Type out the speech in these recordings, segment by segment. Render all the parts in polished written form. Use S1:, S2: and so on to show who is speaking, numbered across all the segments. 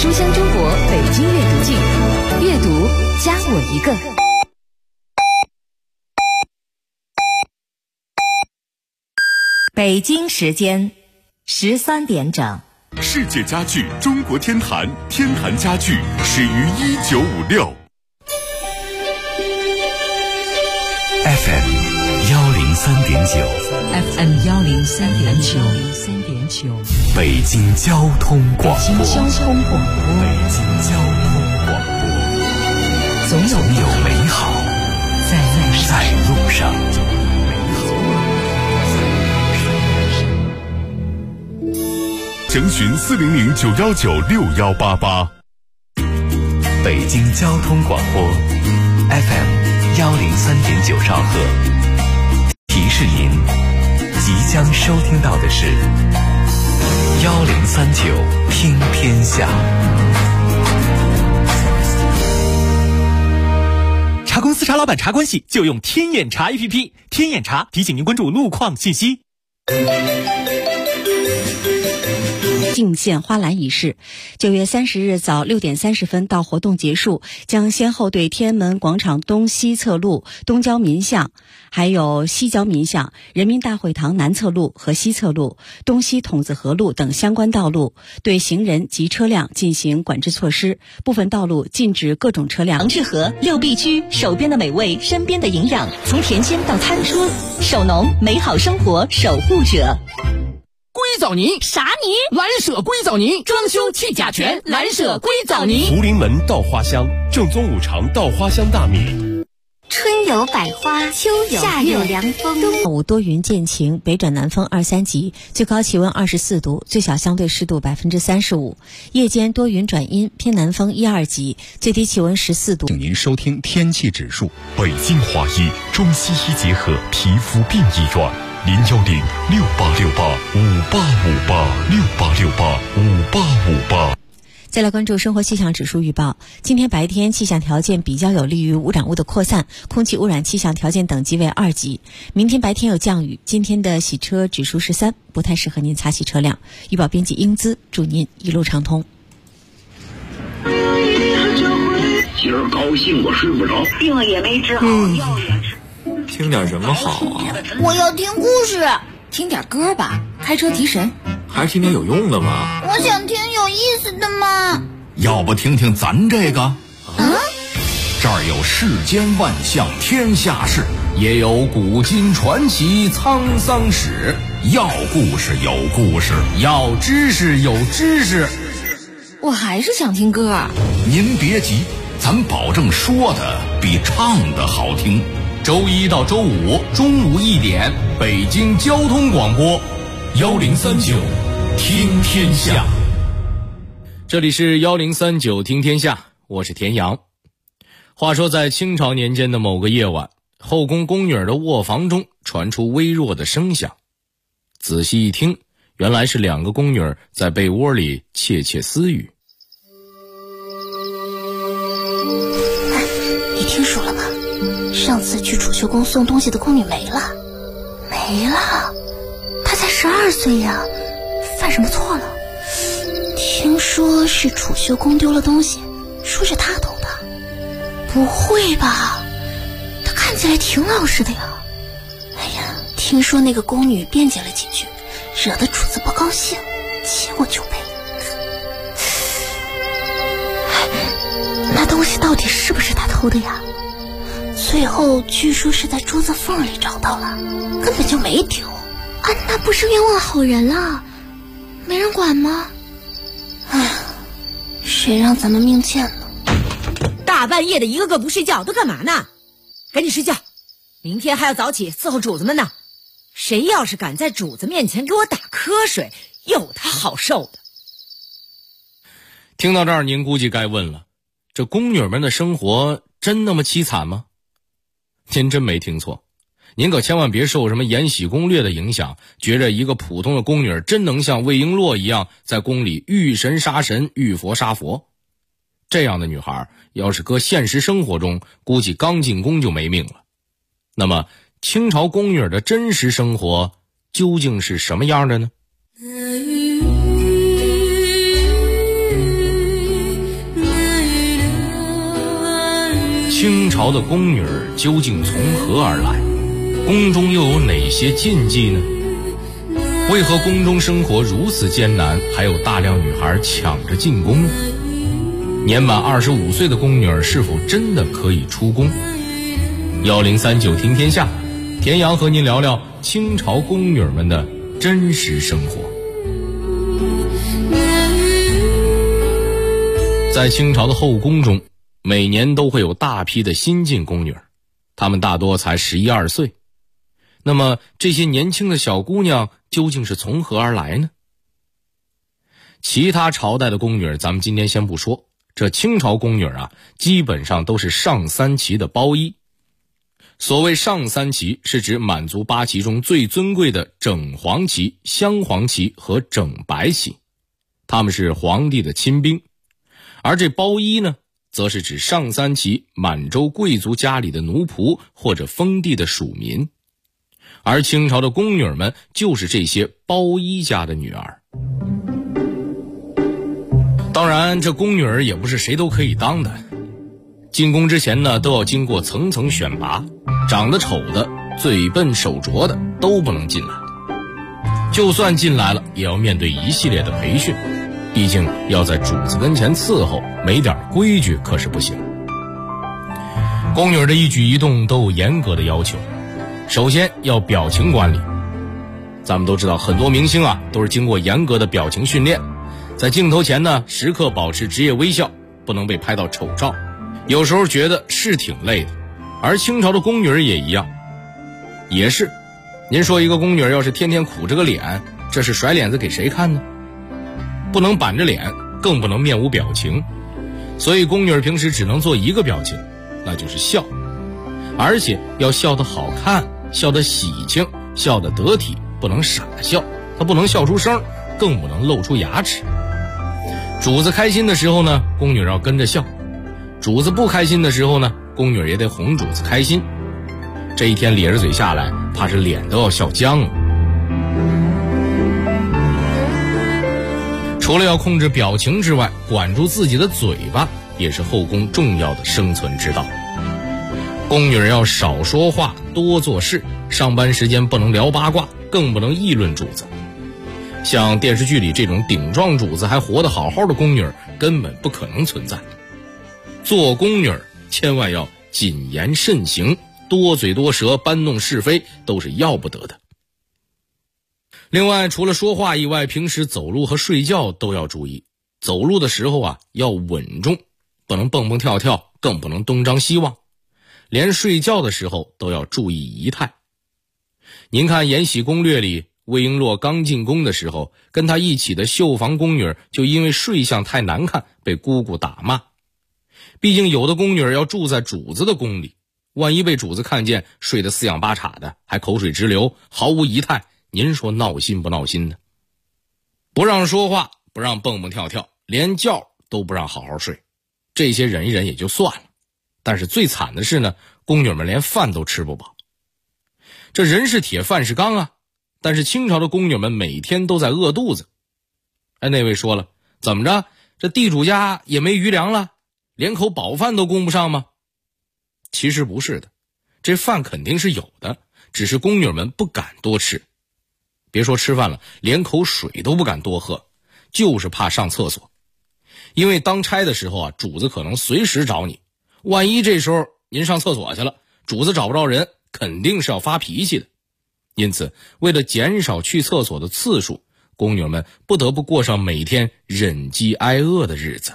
S1: 书香中国北京阅读季，阅读加我一个。北京时间13点整。
S2: 世界家具中国天坛，天坛家具始于1956。
S3: FM 103.9
S1: FM 103.9
S3: 北京交通广播。
S1: 北京交通广播，总有
S3: 美好在路上。
S2: 详询400-919-6188。
S3: 北京交通广播 FM 103.9兆赫。提示您，即将收听到的是1039听天下。
S4: 茶公司茶老板茶关系就用天眼查 APP， 天眼查提醒您关注路况信息。
S5: 泾县花篮仪式，9月30日早6点30分到活动结束，将先后对天安门广场东西侧路、东郊民巷，还有西郊民巷、人民大会堂南侧路和西侧路、东西筒子河路等相关道路对行人及车辆进行管制措施，部分道路禁止各种车辆。
S1: 长治河6必居，手边的美味，身边的营养，从田间到餐桌，手农美好生活守护者。
S6: 硅藻泥
S1: 啥泥？
S6: 蓝舍硅藻泥，装修去甲醛，蓝舍硅藻泥。
S2: 福临门稻花香，正宗5常稻花香大米。
S7: 春有百花，秋有夏有凉风。
S5: 中午多云见晴，北转南风2、3级，最高气温24度，最小相对湿度35%。夜间多云转阴，偏南风1、2级，最低气温14度。
S2: 请您收听天气指数。北京华医中西医结合皮肤病医院，010-6868-5858，6868-5858。
S5: 再来关注生活气象指数预报。今天白天气象条件比较有利于污染物的扩散，空气污染气象条件等级为2级。明天白天有降雨，今天的洗车指数是3，不太适合您擦洗车辆。预报编辑英姿，祝您一路畅通。
S8: 今儿高兴我睡不着，
S7: 病了也没治好，药也吃。
S9: 听点什么好啊？
S7: 我要听故事。
S1: 听点歌吧，开车提神。
S9: 还是听点有用的吗？
S7: 我想听有意思的嘛。
S10: 要不听听咱这个？这儿有世间万象天下事，也有古今传奇沧桑史。要故事有故事，要知识有知识。
S1: 我还是想听歌。
S10: 您别急，咱保证说的比唱的好听。周1到周5中午1点，北京交通广播1039听天下。
S9: 这里是1039听天下，我是田阳。话说在清朝年间的某个夜晚，后宫宫女的卧房中传出微弱的声响，仔细一听，原来是2个宫女在被窝里窃窃私语。
S7: 你听说了吗？上次去储秀宫送东西的宫女没了。她才12岁呀，犯什么错了？听说是储秀宫丢了东西，说是她偷的。不会吧？她看起来挺老实的呀。哎呀，听说那个宫女辩解了几句，惹得主子不高兴，结果就被……那东西到底是不是她偷的呀？最后据说是在珠子缝里找到了，根本就没丢啊！那不是冤枉好人了？没人管吗？哎，谁让咱们命贱了？
S1: 大半夜的一个个不睡觉，都干嘛呢？赶紧睡觉，明天还要早起伺候主子们呢。谁要是敢在主子面前给我打瞌睡，有他好受的。
S9: 听到这儿，您估计该问了，这宫女们的生活真那么凄惨吗？您真没听错，您可千万别受什么《延禧攻略》的影响，觉着一个普通的宫女真能像魏璎珞一样在宫里遇神杀神，遇佛杀佛。这样的女孩要是搁现实生活中，估计刚进宫就没命了。那么清朝宫女的真实生活究竟是什么样的呢？ 清朝的宫女究竟从何而来？宫中又有哪些禁忌呢？为何宫中生活如此艰难，还有大量女孩抢着进宫呢？年满25岁的宫女是否真的可以出宫？1039听天下，田阳和您聊聊清朝宫女们的真实生活。在清朝的后宫中，每年都会有大批的新进宫女，她们大多才11、12岁。那么这些年轻的小姑娘究竟是从何而来呢？其他朝代的宫女咱们今天先不说，这清朝宫女基本上都是上3旗的包衣。所谓上3旗，是指满族8旗中最尊贵的整黄旗、镶黄旗和整白旗，他们是皇帝的亲兵。而这包衣呢，则是指上3旗满洲贵族家里的奴仆或者封地的属民。而清朝的宫女们就是这些包衣家的女儿。当然，这宫女也不是谁都可以当的，进宫之前呢，都要经过层层选拔，长得丑的、嘴笨手拙的都不能进来。就算进来了，也要面对一系列的培训，毕竟要在主子跟前伺候，没点规矩可是不行。宫女的一举一动都有严格的要求，首先要表情管理。咱们都知道，很多明星都是经过严格的表情训练，在镜头前呢，时刻保持职业微笑，不能被拍到丑照。有时候觉得是挺累的，而清朝的宫女也一样，也是。您说一个宫女要是天天苦着个脸，这是甩脸子给谁看呢？不能板着脸，更不能面无表情。所以宫女平时只能做一个表情，那就是笑，而且要笑得好看，笑得喜庆，笑得得体，不能傻笑，她不能笑出声，更不能露出牙齿。主子开心的时候呢，宫女要跟着笑；主子不开心的时候呢，宫女也得哄主子开心。这一天咧着嘴下来，怕是脸都要笑僵了。除了要控制表情之外，管住自己的嘴巴也是后宫重要的生存之道。宫女要少说话，多做事，上班时间不能聊八卦，更不能议论主子。像电视剧里这种顶撞主子还活得好好的宫女根本不可能存在。做宫女千万要谨言慎行，多嘴多舌，搬弄是非都是要不得的。另外，除了说话以外，平时走路和睡觉都要注意。走路的时候要稳重，不能蹦蹦跳跳，更不能东张西望。连睡觉的时候都要注意仪态。您看《延禧攻略》里，魏璎珞刚进宫的时候，跟她一起的绣房宫女就因为睡相太难看被姑姑打骂。毕竟有的宫女要住在主子的宫里，万一被主子看见睡得四仰八叉的，还口水直流，毫无仪态，您说闹心不闹心呢？不让说话，不让蹦蹦跳跳，连觉都不让好好睡，这些忍一忍也就算了。但是最惨的是呢，宫女们连饭都吃不饱。这人是铁，饭是钢但是清朝的宫女们每天都在饿肚子。那位说了，怎么着，这地主家也没余粮了，连口饱饭都供不上吗？其实不是的，这饭肯定是有的，只是宫女们不敢多吃。别说吃饭了，连口水都不敢多喝，就是怕上厕所。因为当差的时候主子可能随时找你，万一这时候您上厕所去了，主子找不着人，肯定是要发脾气的。因此，为了减少去厕所的次数，宫女们不得不过上每天忍饥挨饿的日子。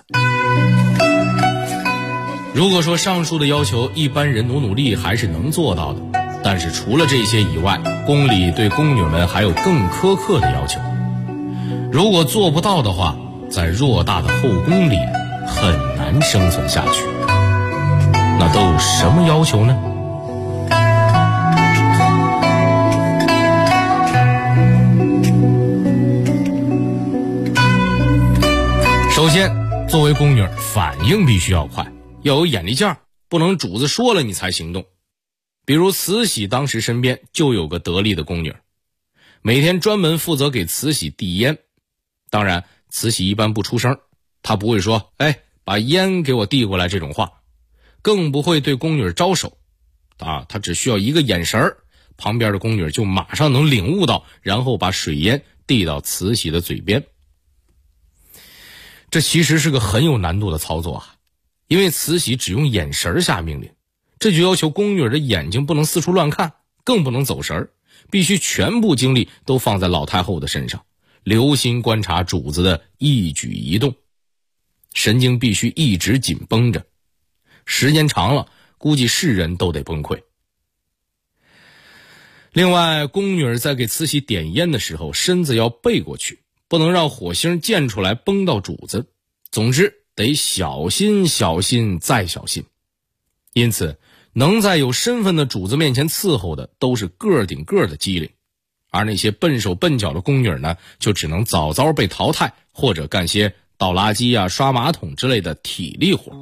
S9: 如果说上述的要求一般人努力还是能做到的，但是除了这些以外，宫里对宫女们还有更苛刻的要求。如果做不到的话，在偌大的后宫里很难生存下去。那都有什么要求呢？首先，作为宫女，反应必须要快，要有眼力劲儿，不能主子说了你才行动。比如慈禧当时身边就有个得力的宫女，每天专门负责给慈禧递烟。当然，慈禧一般不出声，她不会说把烟给我递过来这种话。 更不会对宫女招手他只需要一个眼神，旁边的宫女就马上能领悟到，然后把水烟递到慈禧的嘴边。这其实是个很有难度的操作因为慈禧只用眼神下命令，这就要求宫女的眼睛不能四处乱看，更不能走神，必须全部精力都放在老太后的身上，留心观察主子的一举一动，神经必须一直紧绷着，时间长了估计是人都得崩溃。另外，宫女在给慈禧点烟的时候，身子要背过去，不能让火星溅出来崩到主子，总之得小心小心再小心。因此能在有身份的主子面前伺候的都是个顶个的机灵，而那些笨手笨脚的宫女呢，就只能早早被淘汰，或者干些倒垃圾刷马桶之类的体力活。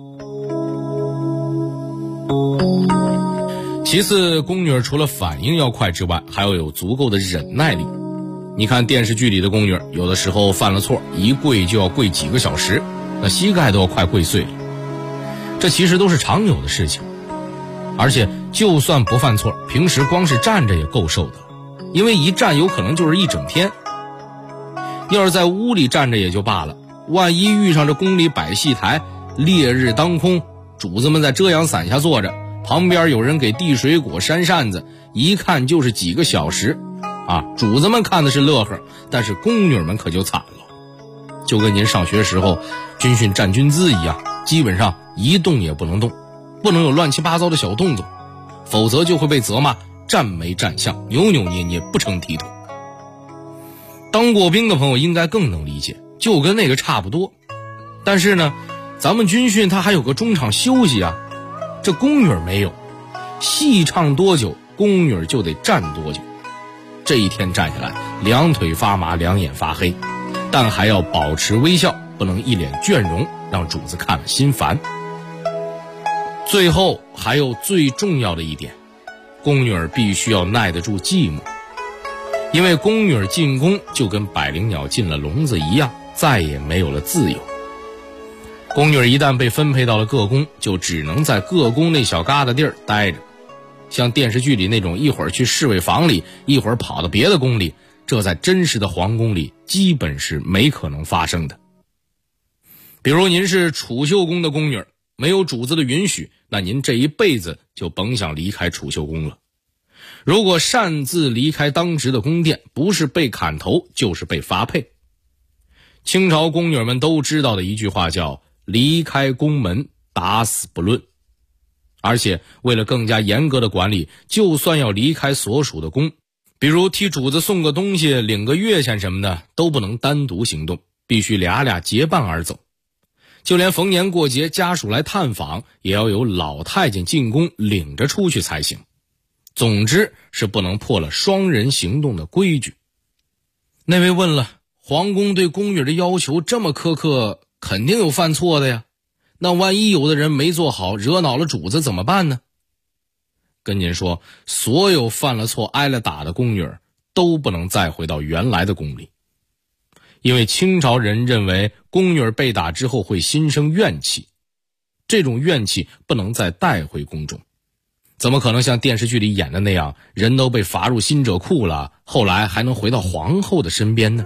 S9: 其次，宫女除了反应要快之外，还要有足够的忍耐力。你看电视剧里的宫女，有的时候犯了错，一跪就要跪几个小时，那膝盖都要快跪碎了。这其实都是常有的事情，而且就算不犯错，平时光是站着也够受的了，因为一站有可能就是一整天。要是在屋里站着也就罢了，万一遇上这宫里摆戏台，烈日当空，主子们在遮阳伞下坐着，旁边有人给递水果扇扇子，一看就是几个小时主子们看的是乐呵，但是宫女们可就惨了。就跟您上学时候军训站军姿一样，基本上一动也不能动，不能有乱七八糟的小动作，否则就会被责骂站没站相，扭扭捏捏，不成体统。当过兵的朋友应该更能理解，就跟那个差不多。但是呢，咱们军训它还有个中场休息这宫女没有，戏唱多久宫女就得站多久。这一天站下来，两腿发麻，两眼发黑，但还要保持微笑，不能一脸倦容，让主子看了心烦。最后还有最重要的一点，宫女必须要耐得住寂寞，因为宫女进宫就跟百灵鸟进了笼子一样，再也没有了自由。宫女一旦被分配到了各宫，就只能在各宫那小疙瘩地儿待着。像电视剧里那种一会儿去侍卫房里，一会儿跑到别的宫里，这在真实的皇宫里基本是没可能发生的。比如您是储秀宫的宫女，没有主子的允许，那您这一辈子就甭想离开储秀宫了。如果擅自离开当值的宫殿，不是被砍头就是被发配。清朝宫女们都知道的一句话叫离开宫门打死不论。而且为了更加严格的管理，就算要离开所属的宫，比如替主子送个东西，领个月钱什么的，都不能单独行动，必须俩结伴而走。就连逢年过节家属来探访，也要有老太监进宫领着出去才行。总之是不能破了双人行动的规矩。那位问了，皇宫对宫女的要求这么苛刻，肯定有犯错的呀，那万一有的人没做好，惹恼了主子怎么办呢？跟您说，所有犯了错挨了打的宫女都不能再回到原来的宫里。因为清朝人认为宫女被打之后会心生怨气，这种怨气不能再带回宫中。怎么可能像电视剧里演的那样，人都被罚入辛者库了，后来还能回到皇后的身边呢？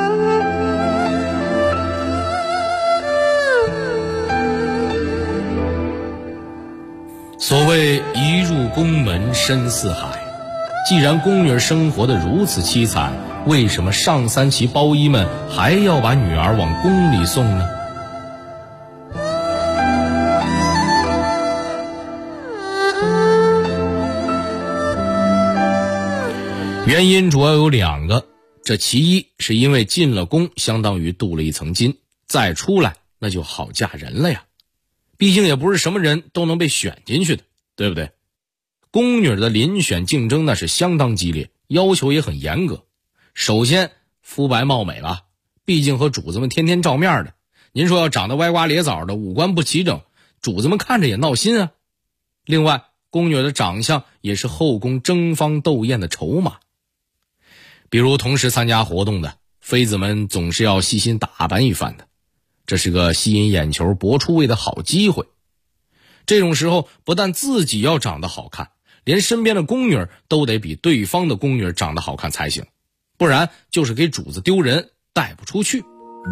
S9: 所谓一入宫门深似海，既然宫女生活得如此凄惨，为什么上三旗包衣们还要把女儿往宫里送呢？原因主要有两个，这其一是因为进了宫相当于镀了一层金，再出来那就好嫁人了呀。毕竟也不是什么人都能被选进去的，对不对？宫女的遴选竞争那是相当激烈，要求也很严格。首先肤白貌美吧，毕竟和主子们天天照面的，您说要长得歪瓜裂枣的，五官不齐整，主子们看着也闹心啊。另外，宫女的长相也是后宫争芳斗艳的筹码。比如同时参加活动的妃子们总是要细心打扮一番的，这是个吸引眼球博出位的好机会。 这种时候不但自己要长得好看，连身边的宫女都得比对方的宫女长得好看才行，不然就是给主子丢人，带不出去。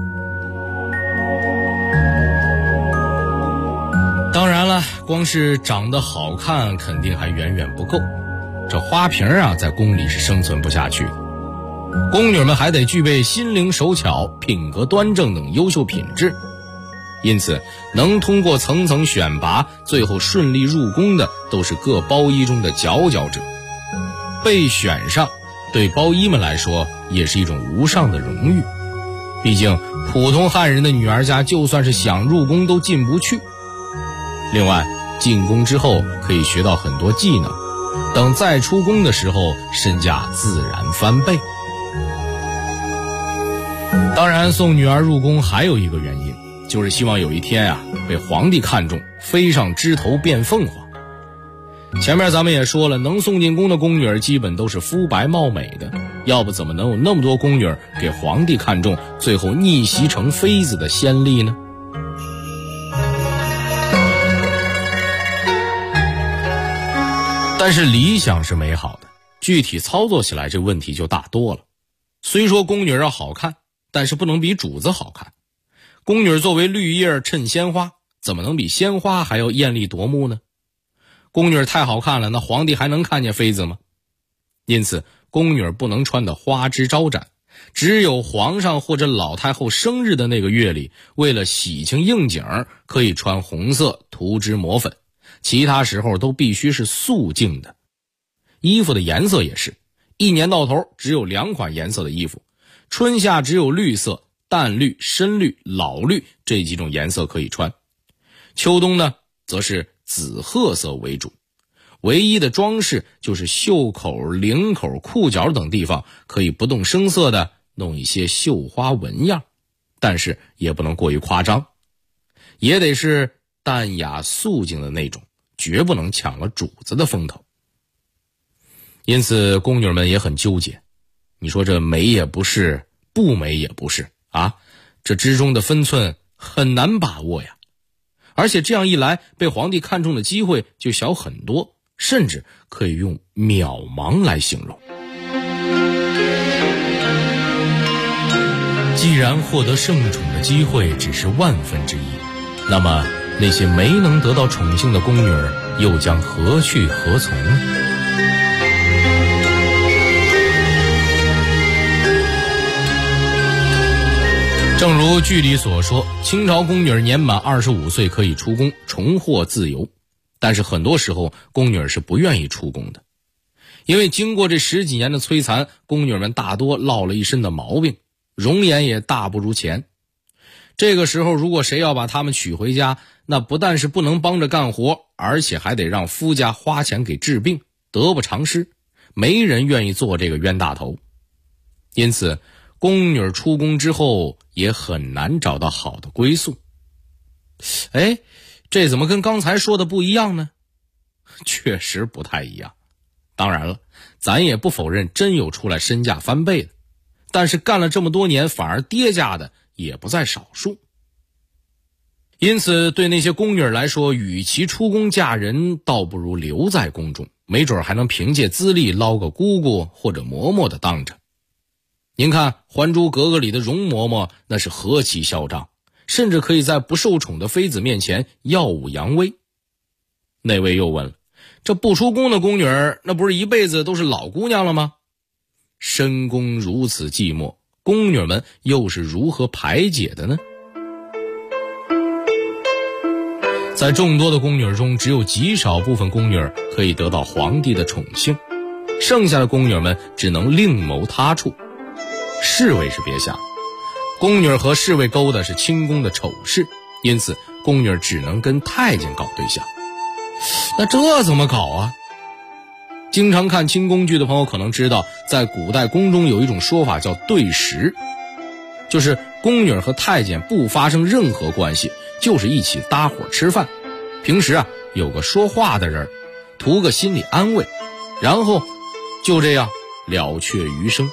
S9: 当然了，光是长得好看肯定还远远不够，这花瓶啊在宫里是生存不下去的。宫女们还得具备心灵手巧、品格端正等优秀品质，因此能通过层层选拔最后顺利入宫的都是各包衣中的佼佼者。被选上对包衣们来说也是一种无上的荣誉，毕竟普通汉人的女儿家就算是想入宫都进不去。另外进宫之后可以学到很多技能，等再出宫的时候身价自然翻倍。当然送女儿入宫还有一个原因，就是希望有一天啊被皇帝看中，飞上枝头变凤凰。前面咱们也说了，能送进宫的宫女基本都是肤白貌美的，要不怎么能有那么多宫女给皇帝看中，最后逆袭成妃子的先例呢？但是理想是美好的，具体操作起来这问题就大多了。虽说宫女要好看，但是不能比主子好看。宫女作为绿叶衬鲜花，怎么能比鲜花还要艳丽夺目呢？宫女太好看了，那皇帝还能看见妃子吗？因此宫女不能穿得花枝招展，只有皇上或者老太后生日的那个月里，为了喜庆应景可以穿红色涂脂抹粉，其他时候都必须是素净的。衣服的颜色也是，一年到头只有2款颜色的衣服，春夏只有绿色、淡绿、深绿、老绿这几种颜色可以穿，秋冬呢则是紫褐色为主。唯一的装饰就是袖口、领口、裤脚等地方可以不动声色的弄一些绣花纹样，但是也不能过于夸张，也得是淡雅素净的那种，绝不能抢了主子的风头。因此宫女们也很纠结，你说这美也不是，不美也不是啊，这之中的分寸很难把握呀。而且这样一来，被皇帝看中的机会就小很多，甚至可以用渺茫来形容。既然获得圣宠的机会只是1/1000，那么那些没能得到宠幸的宫女又将何去何从呢？正如剧里所说，清朝宫女年满25岁可以出宫，重获自由。但是很多时候宫女是不愿意出宫的，因为经过这10几年的摧残，宫女们大多落了一身的毛病，容颜也大不如前。这个时候如果谁要把她们娶回家，那不但是不能帮着干活，而且还得让夫家花钱给治病，得不偿失，没人愿意做这个冤大头。因此宫女出宫之后也很难找到好的归宿。哎，这怎么跟刚才说的不一样呢？确实不太一样。当然了，咱也不否认真有出来身价翻倍的，但是干了这么多年反而跌价的也不在少数。因此对那些宫女来说，与其出宫嫁人，倒不如留在宫中，没准还能凭借资历捞个姑姑或者嬷嬷的当着。您看《还珠格格》里的容嬷嬷那是何其嚣张，甚至可以在不受宠的妃子面前耀武扬威。那位又问了，这不出宫的宫女那不是一辈子都是老姑娘了吗？深宫如此寂寞，宫女们又是如何排解的呢？在众多的宫女中，只有极少部分宫女可以得到皇帝的宠幸，剩下的宫女们只能另谋他处。侍卫是别想，宫女和侍卫勾的是清宫的丑事，因此宫女只能跟太监搞对象。那这怎么搞啊？经常看清宫剧的朋友可能知道，在古代宫中有一种说法叫对食，就是宫女和太监不发生任何关系，就是一起搭伙吃饭，平时有个说话的人，图个心理安慰，然后就这样了却余生。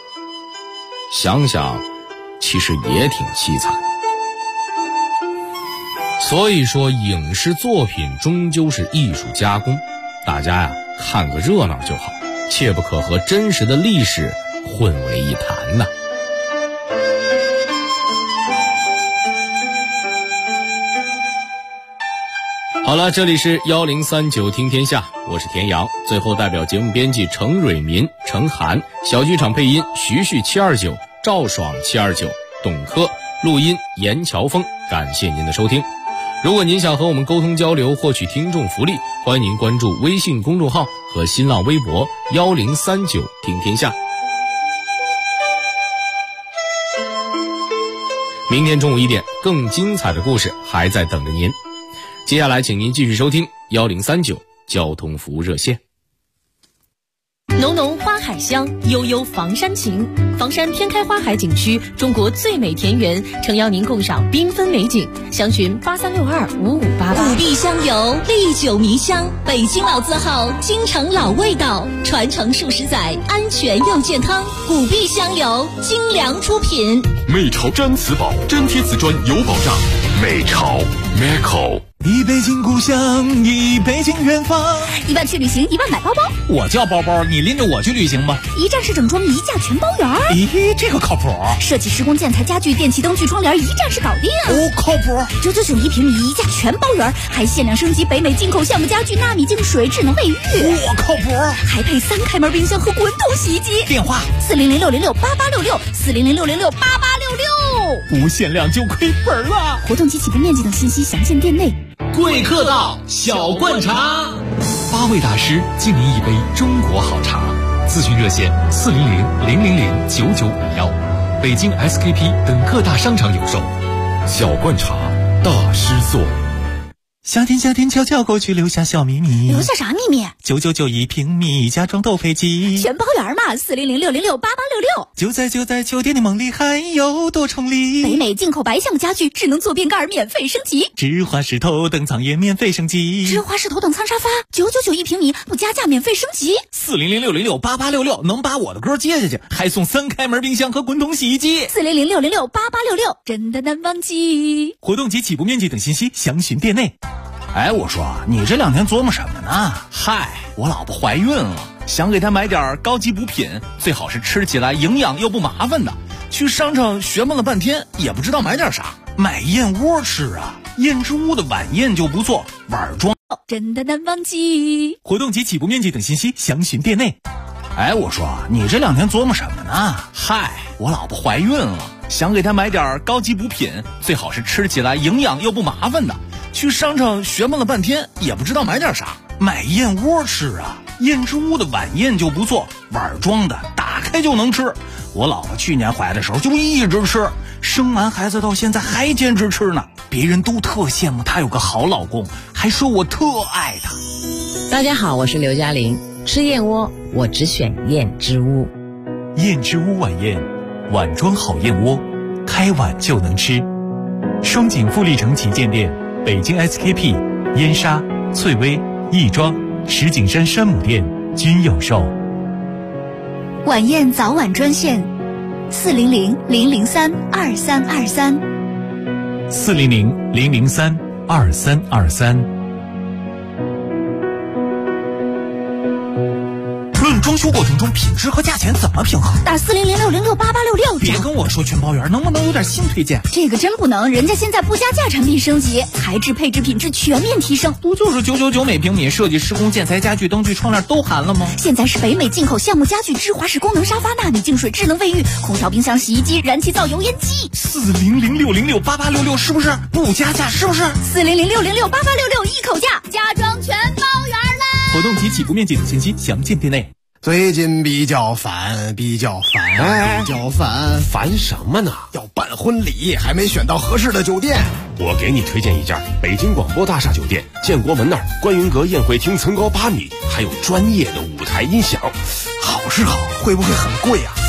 S9: 想想其实也挺凄惨。 所以说影视作品终究是艺术加工，大家呀看个热闹就好，切不可和真实的历史混为一谈呐。好了，这里是1039听天下，我是田阳。最后代表节目编辑程蕊民、程涵，小剧场配音徐旭729、赵爽729、董珂，录音严乔峰。感谢您的收听。如果您想和我们沟通交流，获取听众福利，欢迎您关注微信公众号和新浪微博1039听天下。明天中午1点，更精彩的故事还在等着您。接下来请您继续收听1039交通服务热线。
S11: 浓浓花海香，悠悠房山情。房山天开花海景区，中国最美田园，诚邀您共赏缤纷美景。详询83625588。
S12: 古壁香油，历久弥香，北京老字号，京城老味道，传承数十载，安全又健康。古壁香油，精良出品。
S2: 美潮毡瓷宝，粘贴瓷砖有保障。美潮 Meco。
S13: 一北京故乡，一北京远方。
S14: 1万去旅行，1万买包包。
S13: 我叫包包，你拎着我去旅行吧。
S14: 一站式整装，一价全包圆。
S13: 咦，这个靠谱。
S14: 设计施工建材家具电器灯具窗帘，一站式搞定。
S13: 哦，靠谱。
S14: 999一平米，一价全包圆，还限量升级北美进口橡木家具、纳米净水、智能卫浴。
S13: 我靠谱。
S14: 还配3开门冰箱和滚筒洗衣机。
S13: 电话
S14: 400668866，400668866。
S13: 无限量就亏本了。
S14: 活动及起步面积等信息详见店内。
S6: 贵客到，小罐茶
S4: ，8位大师敬您一杯中国好茶。咨询热线400-000-9951，北京 SKP 等各大商场有售。
S2: 小罐茶，大师做。
S13: 夏天悄悄过去，留下小秘密。
S14: 留下啥秘密
S13: ？999一平米，家装都飞机，
S14: 全包圆嘛。400668866。
S13: 就在酒店的梦里，还有多重礼。
S14: 北美进口白橡木家具，智能坐便盖免费升级。
S13: 芝华士头等舱也免费升级。
S14: 芝华士头等舱沙发999一平米，不加价免费升级。
S13: 400668866能把我的歌接下去，还送3开门冰箱和滚筒洗衣机。
S14: 400668866，真的难忘记。
S13: 活动及起步面积等信息详询店内。
S15: 哎，我说你这2天琢磨什么呢？
S13: 嗨，
S15: 我老婆怀孕了，想给她买点高级补品，最好是吃起来营养又不麻烦的。去商场学问了半天，也不知道买点啥。
S13: 买燕窝吃啊，燕之屋的晚宴就不错，碗装
S14: 真的难忘记。
S13: 活动及起步面积等信息详询店内。
S15: 哎，我说你这2天琢磨什么呢？
S13: 嗨，
S15: 我老婆怀孕了，想给她买点高级补品，最好是吃起来营养又不麻烦的。去商场学问了半天，也不知道买点啥。
S13: 买燕窝吃啊，燕之屋的晚宴就不错，碗装的，打开就能吃。
S15: 我老婆去年怀的时候就一直吃，
S13: 生完孩子到现在还坚持吃呢。别人都特羡慕她有个好老公，还说我特爱她。
S16: 大家好，我是刘嘉玲。吃燕窝，我只选燕之屋。
S13: 燕之屋晚宴，碗装好燕窝，开碗就能吃。双井富力城旗舰店。北京 SKP、燕莎、翠微、亦庄、石景山山姆店均有售。
S14: 晚宴早晚专线400-003-2323。
S13: 400-003-2323。装修过程中品质和价钱怎么平衡？
S14: 打400668866。
S13: 别跟我说全包圆，能不能有点新推荐？
S14: 这个真不能，人家现在不加价产品升级，材质配置品质全面提升。
S13: 不就是999每平米，设计施工建材家具灯具窗帘都含了吗？
S14: 现在是北美进口橡木家具、芝华士功能沙发、纳米净水、智能卫浴、空调、冰箱、洗衣机、燃气灶、油烟机。
S13: 400668866是不是不加价？是不是
S14: 400668866一口价，家装全包圆了。
S13: 活动及起步面积等信息详见店内。
S17: 最近比较烦，
S18: 烦什么呢？
S17: 要办婚礼，还没选到合适的酒店。
S18: 我给你推荐一家北京广播大厦酒店，建国门那儿观云阁宴会厅层高8米，还有专业的舞台音响。
S17: 好是好，会不会很贵啊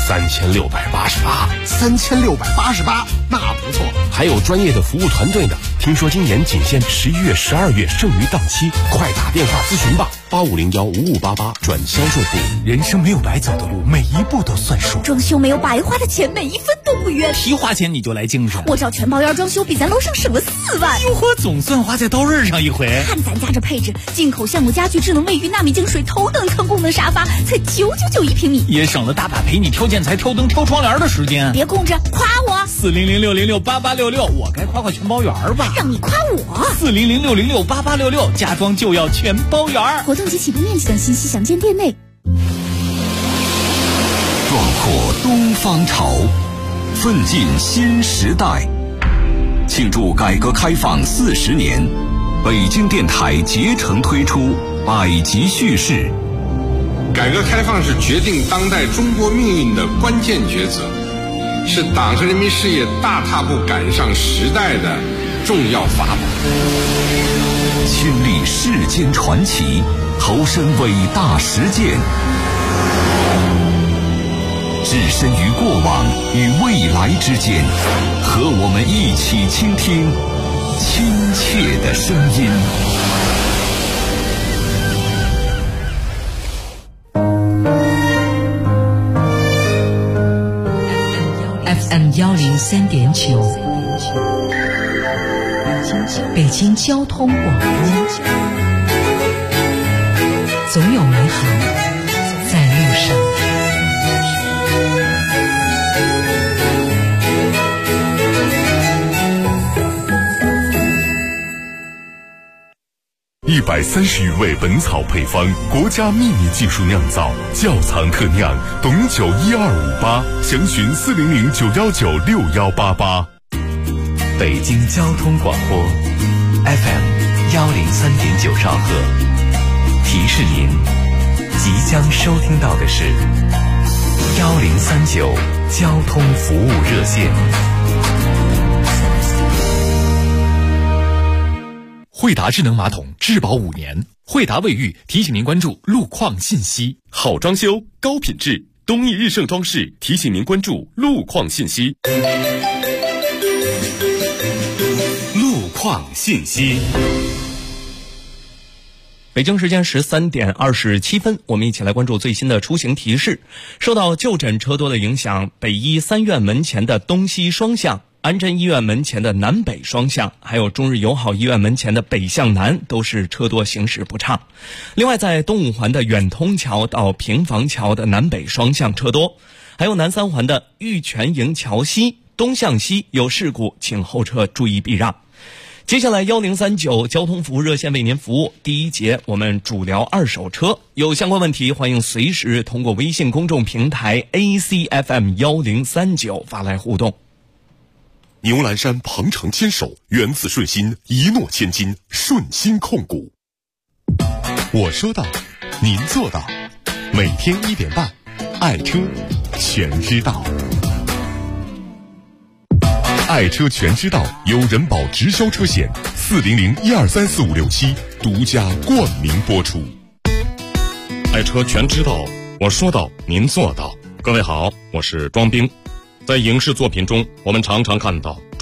S18: ？3688，
S17: 那不错。
S18: 还有专业的服务团队呢。听说今年仅限11月、12月剩余档期，快打电话咨询吧。 85015588转销售部。
S13: 人生没有白走的路，每一步都算数。
S14: 装修没有白花的钱，每一分都不冤。
S15: 提花钱你就来精神，
S14: 我找全包烟装修比咱楼上省了4万。
S15: 哟呵，总算花在刀刃上一回。
S14: 看咱家这配置，进口橡木家具、智能卫浴、纳米净水、头等舱功能沙发，才999一平米，
S15: 也省了大把陪你挑建材、挑灯、挑窗帘的时间。
S14: 别空着，夸我
S15: 40060688866，我该夸全包圆吧？
S14: 让你夸我
S15: 40060688866，家装就要全包圆。
S14: 活动及起步面积等信息详见店内。
S10: 壮阔东方潮，奋进新时代。庆祝改革开放40年，北京电台竭诚推出百集叙事。
S19: 改革开放是决定当代中国命运的关键抉择，是党和人民事业大踏步赶上时代的重要法宝。
S10: 亲历世间传奇，投身伟大实践，置身于过往与未来之间，和我们一起倾听亲切的声音。
S16: FM 103.9，北京交通广播，总有美好在路上。
S2: 130余味本草配方，国家秘密技术酿造，窖藏特酿，董酒1258，详询40091961188。
S3: 北京交通广播 FM 103.9兆赫，提示您即将收听到的是1039交通服务热线。
S4: 惠达智能马桶质保5年，惠达卫浴提醒您关注路况信息。
S2: 好装修，高品质，东益日盛装饰提醒您关注路况信息。路况信息。
S4: 北京时间13点27分，我们一起来关注最新的出行提示。受到就诊车多的影响，北医3院门前的东西双向，安贞医院门前的南北双向，还有中日友好医院门前的北向南都是车多，行驶不畅。另外，在东五环的远通桥到平房桥的南北双向车多，还有南三环的玉泉营桥西东向西有事故，请后车注意避让。接下来1039交通服务热线为您服务。第一节我们主聊二手车，有相关问题欢迎随时通过微信公众平台 ACFM1039 发来互动。
S2: 牛栏山鹏程牵手，源自顺心，一诺千金，顺心控股。我说到，您做到。每天1点半，爱车全知道。爱车全知道由人保直销车险400123456独家冠名播出。
S20: 爱车全知道，我说到，您做到。各位好，我是庄兵。在影视作品中，我们常常看到